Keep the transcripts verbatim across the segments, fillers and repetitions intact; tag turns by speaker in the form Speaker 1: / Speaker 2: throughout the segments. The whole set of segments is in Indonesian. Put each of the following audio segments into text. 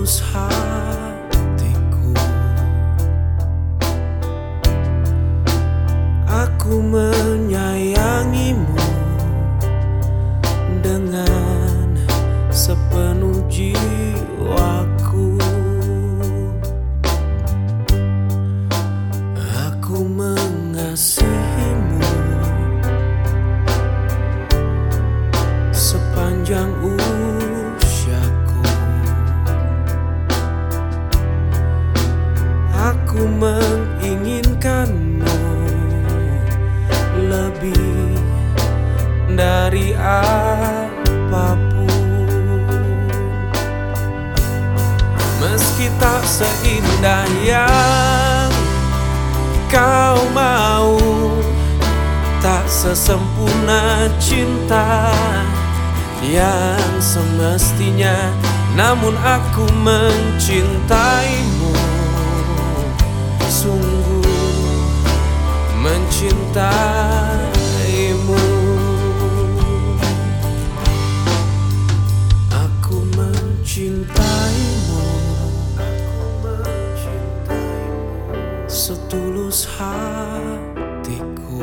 Speaker 1: setulus hatiku. Aku menyayangimu dengan sepenuh jiwaku. Aku mengasihimu sepanjang usiaku. Aku menginginkanmu lebih dari apapun. Meski tak seindah yang kau mau, tak sesempurna cinta yang semestinya, namun aku mencintaimu, sungguh mencintaimu. Aku mencintaimu, aku mencintaimu setulus hatiku.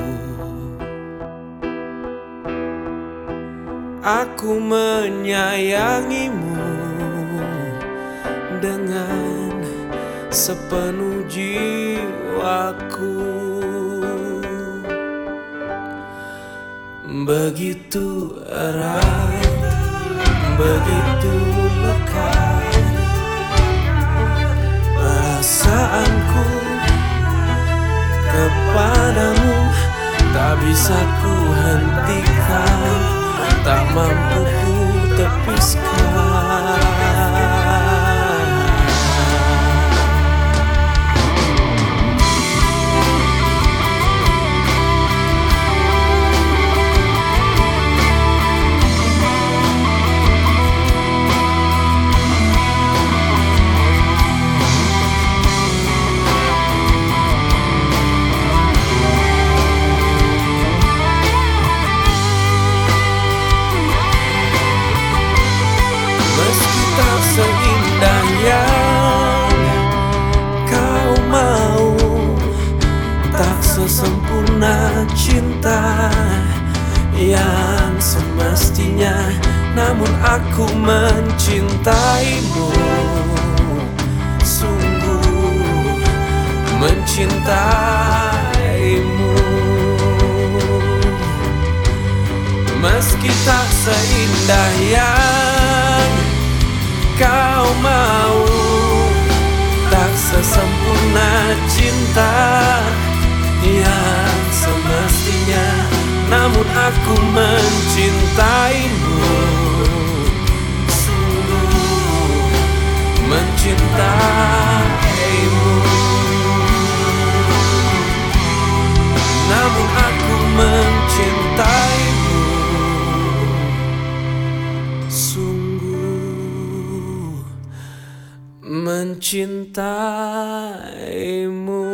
Speaker 1: Aku menyayangimu dengan sepenuh jiwaku. Begitu erat, begitu lekat perasaanku kepadamu, tak bisa ku hentikan, tak mampu ku tepiskan. Seindah yang kau mau, tak sesempurna cinta yang semestinya, namun aku mencintaimu, sungguh mencintaimu. Meski tak seindah yang kau mau, tak sesempurna cinta yang semestinya, namun aku mencintaimu, sungguh mencintaimu. Namun aku mencintaimu, sungguh mencintaimu.